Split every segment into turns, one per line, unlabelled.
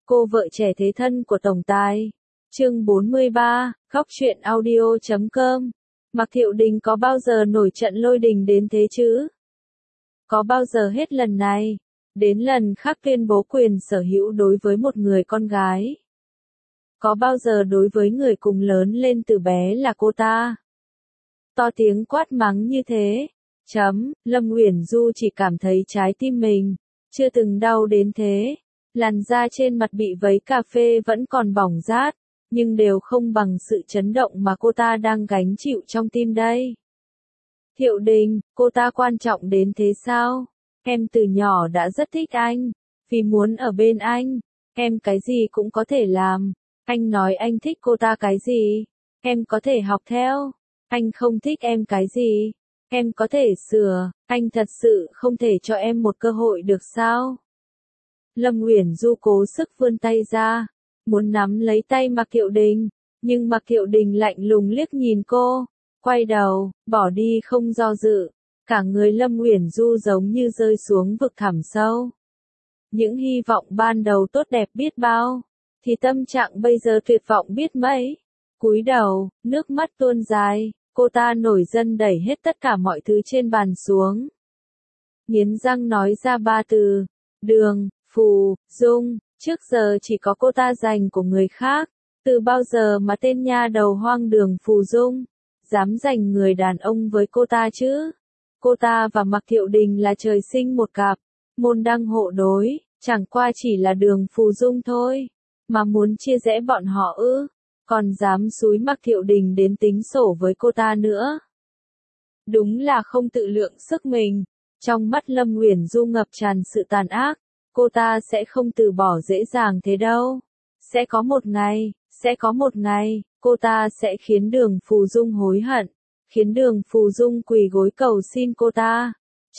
Cô vợ trẻ thế thân của tổng tài. Chương 43, Góc truyện audio.com. Mạc Thiệu Đình có bao giờ nổi trận lôi đình đến thế chứ? Có bao giờ hết lần này đến lần khác tuyên bố quyền sở hữu đối với một người con gái? Có bao giờ đối với người cùng lớn lên từ bé là cô ta to tiếng quát mắng như thế? Lâm Uyển Du chỉ cảm thấy trái tim mình chưa từng đau đến thế. Làn da trên mặt bị vấy cà phê vẫn còn bỏng rát, nhưng đều không bằng sự chấn động mà cô ta đang gánh chịu trong tim đây. Thiệu Đình, cô ta quan trọng đến thế sao? Em từ nhỏ đã rất thích anh, vì muốn ở bên anh, em cái gì cũng có thể làm. Anh nói anh thích cô ta cái gì, em có thể học theo. Anh không thích em cái gì, em có thể sửa. Anh thật sự không thể cho em một cơ hội được sao? Lâm Uyển Du cố sức vươn tay ra, muốn nắm lấy tay Mạc Thiệu Đình, nhưng Mạc Thiệu Đình lạnh lùng liếc nhìn cô, quay đầu, bỏ đi không do dự. Cả người Lâm Uyển Du giống như rơi xuống vực thẳm sâu. Những hy vọng ban đầu tốt đẹp biết bao, thì tâm trạng bây giờ tuyệt vọng biết mấy. Cúi đầu, nước mắt tuôn dài, cô ta nổi giận đẩy hết tất cả mọi thứ trên bàn xuống. Nghiến răng nói ra 3 từ: Đường, Phù, Dung. Trước giờ chỉ có cô ta giành của người khác, từ bao giờ mà tên nha đầu hoang Đường Phù Dung dám giành người đàn ông với cô ta chứ? Cô ta và Mạc Thiệu Đình là trời sinh một cặp, môn đăng hộ đối, chẳng qua chỉ là Đường Phù Dung thôi, mà muốn chia rẽ bọn họ ư? Còn dám xúi Mạc Thiệu Đình đến tính sổ với cô ta nữa. Đúng là không tự lượng sức mình. Trong mắt Lâm Uyển Du ngập tràn sự tàn ác. Cô ta sẽ không từ bỏ dễ dàng thế đâu. Sẽ có một ngày, cô ta sẽ khiến Đường Phù Dung hối hận, khiến Đường Phù Dung quỳ gối cầu xin cô ta.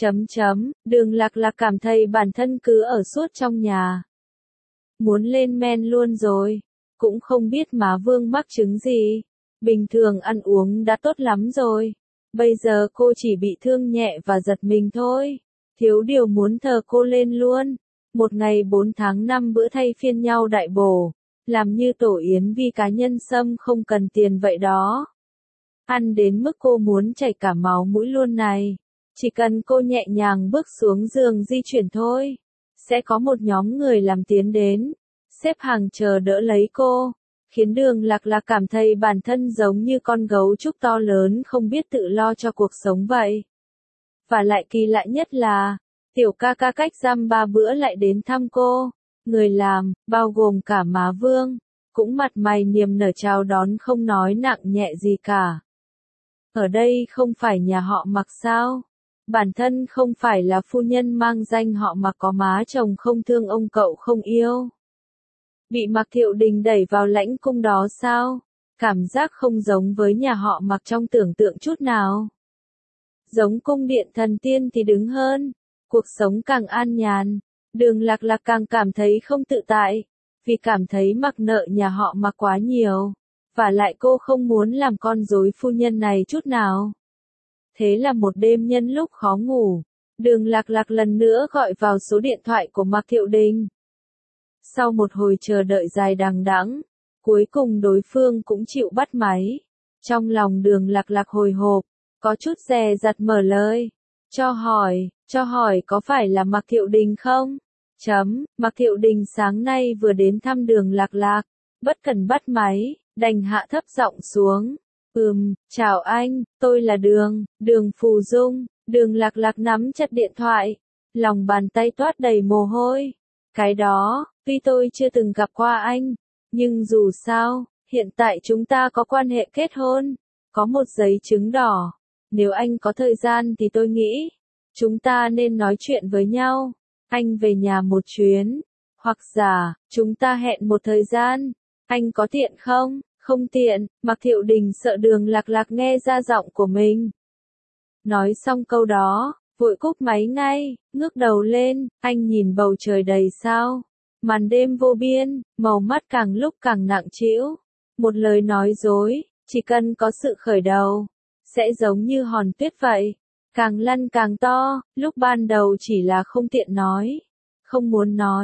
Đường Lạc Lạc cảm thấy bản thân cứ ở suốt trong nhà. Muốn lên men luôn rồi, cũng không biết má Vương mắc chứng gì. Bình thường ăn uống đã tốt lắm rồi. Bây giờ cô chỉ bị thương nhẹ và giật mình thôi. Thiếu điều muốn thờ cô lên luôn. Một ngày 4 tháng 5 bữa thay phiên nhau đại bổ, làm như tổ yến vì cá nhân sâm không cần tiền vậy đó. Ăn đến mức cô muốn chảy cả máu mũi luôn này. Chỉ cần cô nhẹ nhàng bước xuống giường di chuyển thôi, sẽ có một nhóm người làm tiến đến, xếp hàng chờ đỡ lấy cô, khiến Đường Lạc Lạc cảm thấy bản thân giống như con gấu trúc to lớn không biết tự lo cho cuộc sống vậy. Và lại kỳ lạ nhất là, tiểu ca ca cách dăm 3 bữa lại đến thăm cô. Người làm, bao gồm cả má Vương, cũng mặt mày niềm nở chào đón không nói nặng nhẹ gì cả. Ở đây không phải nhà họ Mạc sao? Bản thân không phải là phu nhân mang danh họ Mạc có má chồng không thương ông cậu không yêu. Bị Mạc Thiệu Đình đẩy vào lãnh cung đó sao? Cảm giác không giống với nhà họ Mạc trong tưởng tượng chút nào. Giống cung điện thần tiên thì đứng hơn. Cuộc sống càng an nhàn, Đường Lạc Lạc càng cảm thấy không tự tại, vì cảm thấy Mạc nợ nhà họ Mạc quá nhiều, và lại cô không muốn làm con rối phu nhân này chút nào. Thế là một đêm nhân lúc khó ngủ, Đường Lạc Lạc lần nữa gọi vào số điện thoại của Mạc Thiệu Đình. Sau một hồi chờ đợi dài đằng đẵng, cuối cùng đối phương cũng chịu bắt máy. Trong lòng Đường Lạc Lạc hồi hộp, có chút dè dặt mở lời. Cho hỏi có phải là Mạc Thiệu Đình không? Mạc Thiệu Đình sáng nay vừa đến thăm Đường Lạc Lạc, bất cần bắt máy, đành hạ thấp giọng xuống. Chào anh, tôi là Đường Phù Dung. Đường Lạc Lạc nắm chặt điện thoại, lòng bàn tay toát đầy mồ hôi. Cái đó, tuy tôi chưa từng gặp qua anh, nhưng dù sao, hiện tại chúng ta có quan hệ kết hôn, có một giấy chứng đỏ. Nếu anh có thời gian thì tôi nghĩ, chúng ta nên nói chuyện với nhau. Anh về nhà một chuyến, hoặc giả, chúng ta hẹn một thời gian. Anh có tiện không? Không tiện. Mạc Thiệu Đình sợ Đường Lạc Lạc nghe ra giọng của mình. Nói xong câu đó, vội cúp máy ngay, ngước đầu lên, anh nhìn bầu trời đầy sao. Màn đêm vô biên, màu mắt càng lúc càng nặng trĩu. Một lời nói dối, chỉ cần có sự khởi đầu, sẽ giống như hòn tuyết vậy, càng lăn càng to. Lúc ban đầu chỉ là không tiện nói, không muốn nói,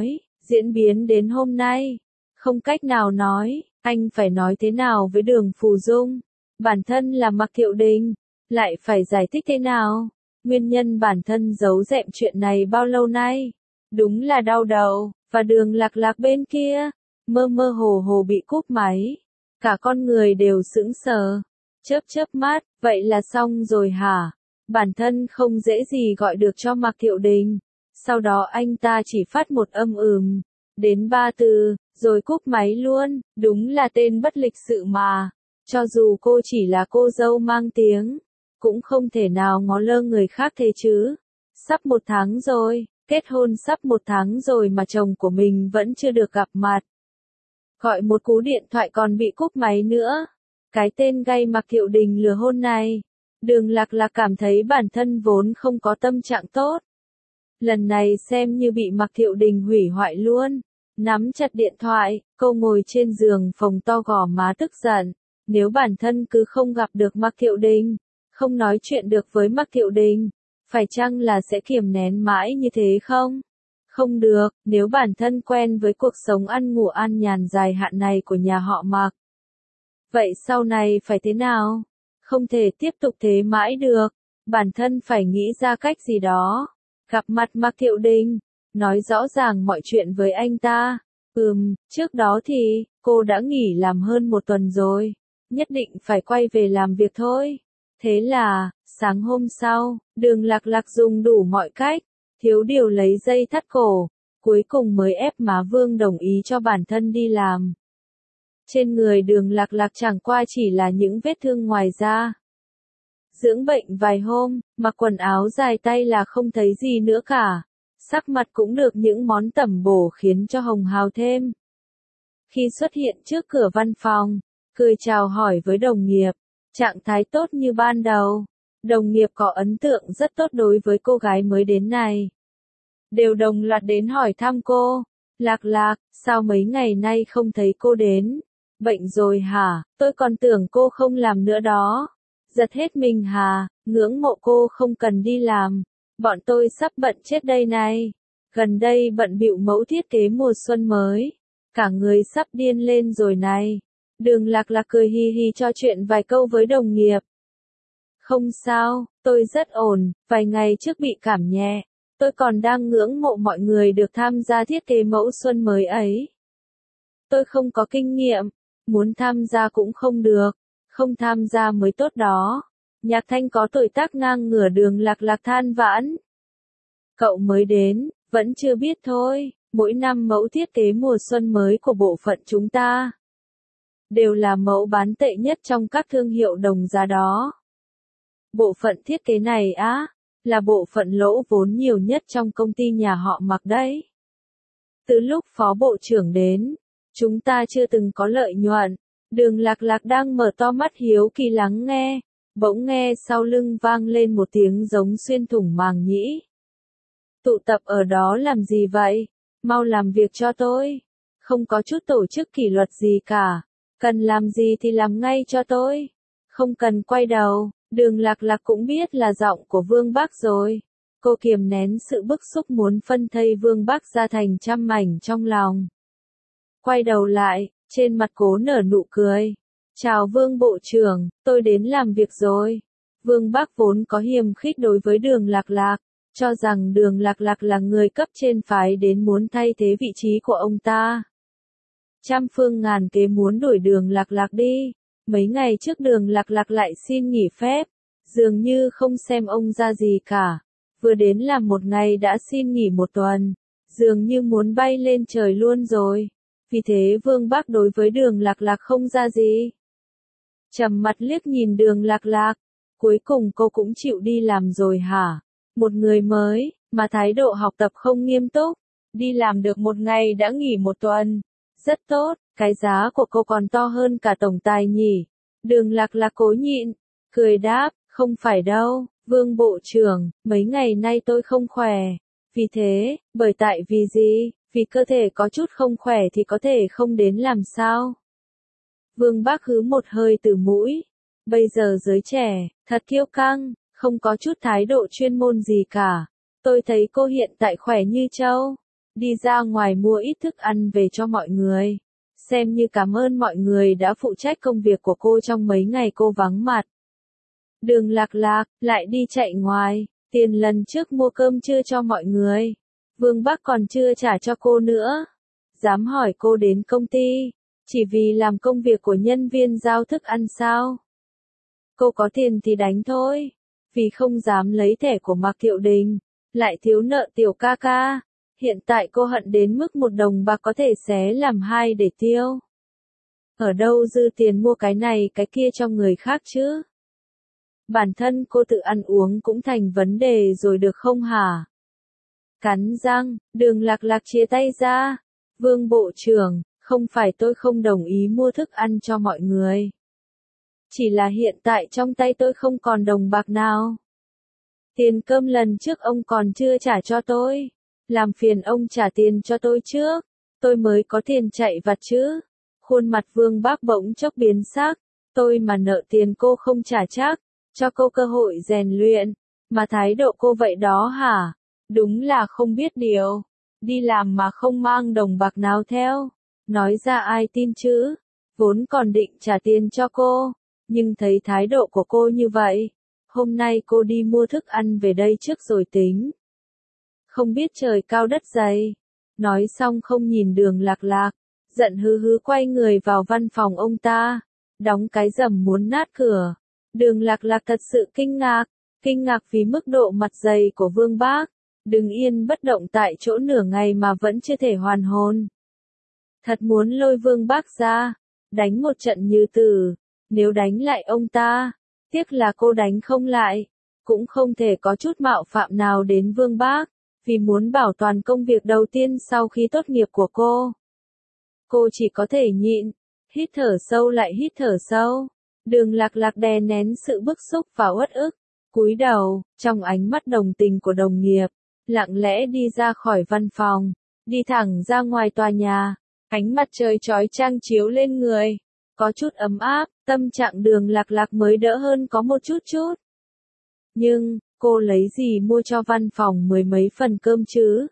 diễn biến đến hôm nay. Không cách nào nói, anh phải nói thế nào với Đường Phù Dung? Bản thân là Mạc Thiệu Đình, lại phải giải thích thế nào? Nguyên nhân bản thân giấu giẹm chuyện này bao lâu nay? Đúng là đau đầu, và Đường Lạc Lạc bên kia, mơ mơ hồ hồ bị cúp máy. Cả con người đều sững sờ, chớp chớp mắt, vậy là xong rồi hả? Bản thân không dễ gì gọi được cho Mạc Thiệu Đình. Sau đó anh ta chỉ phát một âm đến 3 từ, rồi cúp máy luôn, đúng là tên bất lịch sự mà. Cho dù cô chỉ là cô dâu mang tiếng, cũng không thể nào ngó lơ người khác thế chứ. Sắp 1 tháng rồi, kết hôn sắp 1 tháng rồi mà chồng của mình vẫn chưa được gặp mặt. Gọi một cú điện thoại còn bị cúp máy nữa. Cái tên gay Mạc Thiệu Đình lừa hôn này. Đường Lạc Lạc cảm thấy bản thân vốn không có tâm trạng tốt. Lần này xem như bị Mạc Thiệu Đình hủy hoại luôn. Nắm chặt điện thoại, cô ngồi trên giường phồng to gò má tức giận. Nếu bản thân cứ không gặp được Mạc Thiệu Đình, không nói chuyện được với Mạc Thiệu Đình, phải chăng là sẽ kiềm nén mãi như thế không? Không được, nếu bản thân quen với cuộc sống ăn ngủ an nhàn dài hạn này của nhà họ Mạc. Vậy sau này phải thế nào? Không thể tiếp tục thế mãi được, bản thân phải nghĩ ra cách gì đó. Gặp mặt Mạc Thiệu Đình, nói rõ ràng mọi chuyện với anh ta. Trước đó thì, cô đã nghỉ làm hơn 1 tuần rồi, nhất định phải quay về làm việc thôi. Thế là, sáng hôm sau, Đường Lạc Lạc dùng đủ mọi cách, thiếu điều lấy dây thắt cổ, cuối cùng mới ép má Vương đồng ý cho bản thân đi làm. Trên người Đường Lạc Lạc chẳng qua chỉ là những vết thương ngoài da. Dưỡng bệnh vài hôm, mặc quần áo dài tay là không thấy gì nữa cả. Sắc mặt cũng được những món tẩm bổ khiến cho hồng hào thêm. Khi xuất hiện trước cửa văn phòng, cười chào hỏi với đồng nghiệp, trạng thái tốt như ban đầu. Đồng nghiệp có ấn tượng rất tốt đối với cô gái mới đến này. Đều đồng loạt đến hỏi thăm cô. Lạc Lạc, sao mấy ngày nay không thấy cô đến? Bệnh rồi hả? Tôi còn tưởng cô không làm nữa đó. Giật hết mình hả? Ngưỡng mộ cô không cần đi làm. Bọn tôi sắp bận chết đây này. Gần đây bận bịu mẫu thiết kế mùa xuân mới. Cả người sắp điên lên rồi này. Đường Lạc Lạc cười hi hi trò chuyện vài câu với đồng nghiệp. Không sao, tôi rất ổn, vài ngày trước bị cảm nhẹ. Tôi còn đang ngưỡng mộ mọi người được tham gia thiết kế mẫu xuân mới ấy. Tôi không có kinh nghiệm, muốn tham gia cũng không được, không tham gia mới tốt đó. Nhạc Thanh có tuổi tác ngang ngửa Đường Lạc Lạc than vãn. Cậu mới đến, vẫn chưa biết thôi, mỗi năm mẫu thiết kế mùa xuân mới của bộ phận chúng ta đều là mẫu bán tệ nhất trong các thương hiệu đồng giá đó. Bộ phận thiết kế này á, là bộ phận lỗ vốn nhiều nhất trong công ty nhà họ Mạc đấy. Từ lúc phó bộ trưởng đến, chúng ta chưa từng có lợi nhuận. Đường Lạc Lạc đang mở to mắt hiếu kỳ lắng nghe, bỗng nghe sau lưng vang lên một tiếng giống xuyên thủng màng nhĩ. Tụ tập ở đó làm gì vậy? Mau làm việc cho tôi. Không có chút tổ chức kỷ luật gì cả. Cần làm gì thì làm ngay cho tôi. Không cần quay đầu. Đường Lạc Lạc cũng biết là giọng của Vương Bắc rồi. Cô kiềm nén sự bức xúc muốn phân thây Vương Bắc ra thành trăm mảnh trong lòng. Quay đầu lại, trên mặt cố nở nụ cười. Chào Vương Bộ trưởng, tôi đến làm việc rồi. Vương Bắc vốn có hiềm khích đối với Đường Lạc Lạc, cho rằng Đường Lạc Lạc là người cấp trên phái đến muốn thay thế vị trí của ông ta. Trăm phương ngàn kế muốn đuổi Đường Lạc Lạc đi. Mấy ngày trước Đường Lạc Lạc lại xin nghỉ phép, dường như không xem ông ra gì cả. Vừa đến làm 1 ngày đã xin nghỉ 1 tuần, dường như muốn bay lên trời luôn rồi. Vì thế Vương Bắc đối với Đường Lạc Lạc không ra gì. Trầm mặt liếc nhìn Đường Lạc Lạc, cuối cùng cô cũng chịu đi làm rồi hả? Một người mới, mà thái độ học tập không nghiêm túc, đi làm được 1 ngày đã nghỉ 1 tuần. Rất tốt, cái giá của cô còn to hơn cả tổng tài nhỉ. Đường Lạc Lạc cố nhịn, cười đáp, không phải đâu, Vương Bộ trưởng, mấy ngày nay tôi không khỏe. Vì thế, vì gì? Vì cơ thể có chút không khỏe thì có thể không đến làm sao? Vương Bắc hứ một hơi từ mũi. Bây giờ giới trẻ, thật kiêu căng, không có chút thái độ chuyên môn gì cả. Tôi thấy cô hiện tại khỏe như trâu. đi ra ngoài mua ít thức ăn về cho mọi người. Xem như cảm ơn mọi người đã phụ trách công việc của cô trong mấy ngày cô vắng mặt. Đường Lạc Lạc lại đi chạy ngoài, tiền lần trước mua cơm trưa cho mọi người. Vương Bắc còn chưa trả cho cô nữa. Dám hỏi cô đến công ty, chỉ vì làm công việc của nhân viên giao thức ăn sao? Cô có tiền thì đánh thôi, vì không dám lấy thẻ của Mạc Thiệu Đình, lại thiếu nợ tiểu ca ca. Hiện tại cô hận đến mức 1 đồng bạc có thể xé làm 2 để tiêu. Ở đâu dư tiền mua cái này cái kia cho người khác chứ? Bản thân cô tự ăn uống cũng thành vấn đề rồi được không hả? Cắn răng, Đường Lạc Lạc chia tay ra. Vương Bộ trưởng, không phải tôi không đồng ý mua thức ăn cho mọi người. Chỉ là hiện tại trong tay tôi không còn đồng bạc nào. Tiền cơm lần trước ông còn chưa trả cho tôi. Làm phiền ông trả tiền cho tôi trước, tôi mới có tiền chạy vặt chứ. Khuôn mặt Vương Bác bỗng chốc biến sắc, tôi mà nợ tiền cô không trả chắc, cho cô cơ hội rèn luyện, mà thái độ cô vậy đó hả? Đúng là không biết điều, đi làm mà không mang đồng bạc nào theo, nói ra ai tin chứ, vốn còn định trả tiền cho cô, nhưng thấy thái độ của cô như vậy, hôm nay cô đi mua thức ăn về đây trước rồi tính. Không biết trời cao đất dày. Nói xong không nhìn Đường Lạc Lạc, giận hứ hứ quay người vào văn phòng ông ta, đóng cái rầm muốn nát cửa. Đường Lạc Lạc thật sự kinh ngạc vì mức độ mặt dày của Vương Bác, đứng yên bất động tại chỗ nửa ngày mà vẫn chưa thể hoàn hồn. Thật muốn lôi Vương Bác ra, đánh một trận như tử, nếu đánh lại ông ta, tiếc là cô đánh không lại, cũng không thể có chút mạo phạm nào đến Vương Bác. Vì muốn bảo toàn công việc đầu tiên sau khi tốt nghiệp của cô. Cô chỉ có thể nhịn, hít thở sâu lại hít thở sâu. Đường Lạc Lạc đè nén sự bức xúc và uất ức, cúi đầu, trong ánh mắt đồng tình của đồng nghiệp, lặng lẽ đi ra khỏi văn phòng, đi thẳng ra ngoài tòa nhà, ánh mặt trời chói chang chiếu lên người, có chút ấm áp, tâm trạng Đường Lạc Lạc mới đỡ hơn có một chút. Nhưng, cô lấy gì mua cho văn phòng 10 mấy phần cơm chứ?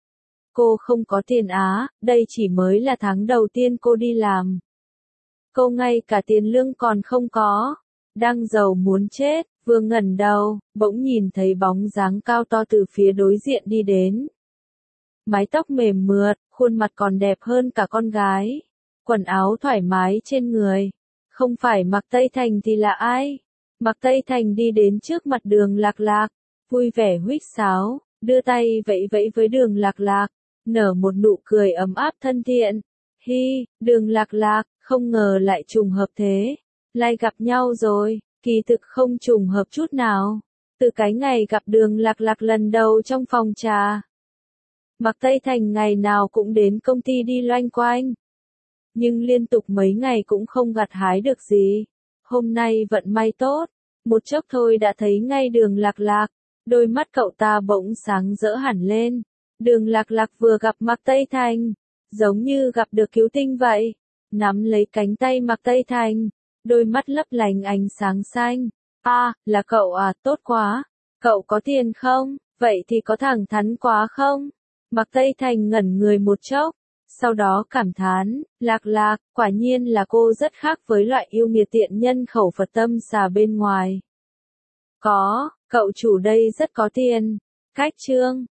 Cô không có tiền á, đây chỉ mới là tháng đầu tiên cô đi làm. Cô ngay cả tiền lương còn không có. Đang giàu muốn chết, vừa ngẩng đầu, bỗng nhìn thấy bóng dáng cao to từ phía đối diện đi đến. Mái tóc mềm mượt, khuôn mặt còn đẹp hơn cả con gái. Quần áo thoải mái trên người. Không phải Mạc Tây Thành thì là ai? Mạc Tây Thành đi đến trước mặt Đường Lạc Lạc, vui vẻ huýt sáo, đưa tay vẫy vẫy với Đường Lạc Lạc, nở một nụ cười ấm áp thân thiện. Hi, Đường Lạc Lạc, không ngờ lại trùng hợp thế. Lại gặp nhau rồi, kỳ thực không trùng hợp chút nào. Từ cái ngày gặp Đường Lạc Lạc lần đầu trong phòng trà, Mạc Tây Thành ngày nào cũng đến công ty đi loanh quanh. Nhưng liên tục mấy ngày cũng không gặt hái được gì. Hôm nay vận may tốt, một chốc thôi đã thấy ngay Đường Lạc Lạc, đôi mắt cậu ta bỗng sáng rỡ hẳn lên. Đường Lạc Lạc vừa gặp Mạc Tây Thành, giống như gặp được cứu tinh vậy, nắm lấy cánh tay Mạc Tây Thành, đôi mắt lấp lánh ánh sáng xanh. À, là cậu à, tốt quá, cậu có tiền không, vậy thì có thẳng thắn quá không? Mạc Tây Thành ngẩn người một chốc. Sau đó cảm thán, Lạc Lạc, quả nhiên là cô rất khác với loại yêu nghiệt tiện nhân khẩu Phật tâm xà bên ngoài. Có, cậu chủ đây rất có tiền. Cách chương